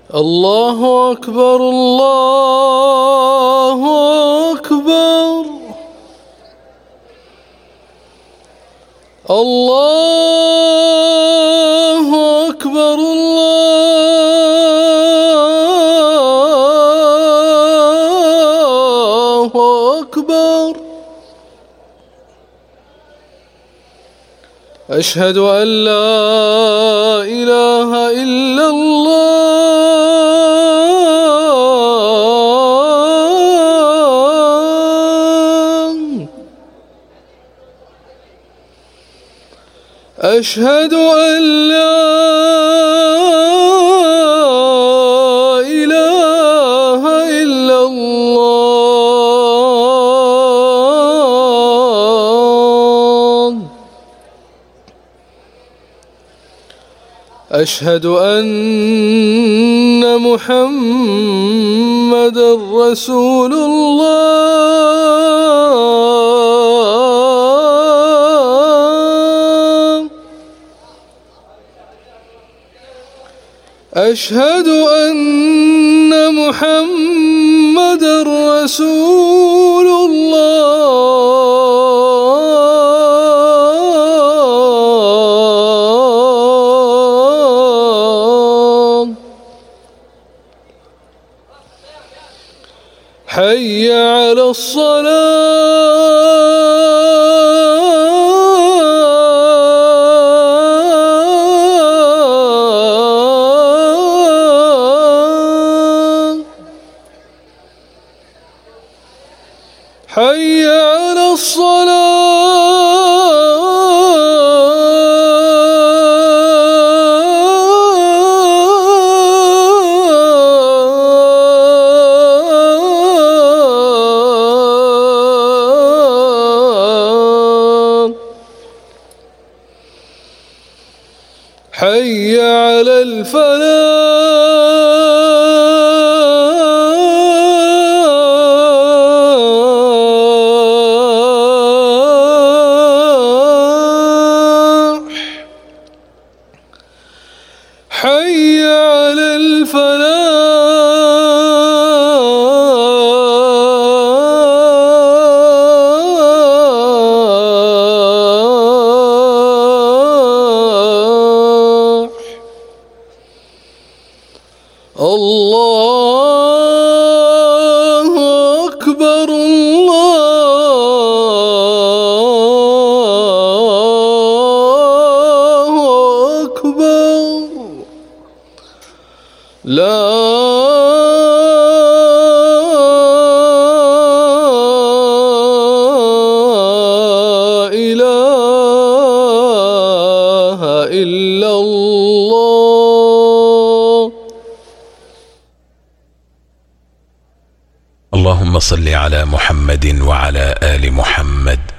الله أكبر الله أكبر الله أكبر الله أكبر أشهد أن لا إله إلا الله أشهد أن لا إله إلا الله أشهد أن محمدًا رسول الله أشهد أن محمدًا رسول الله حي على الصلاة حي على الصلاة حي على الفلاح حي على الفلاح الله أكبر الله أكبر لا إله إلا الله. اللهم صل على محمد وعلى آل محمد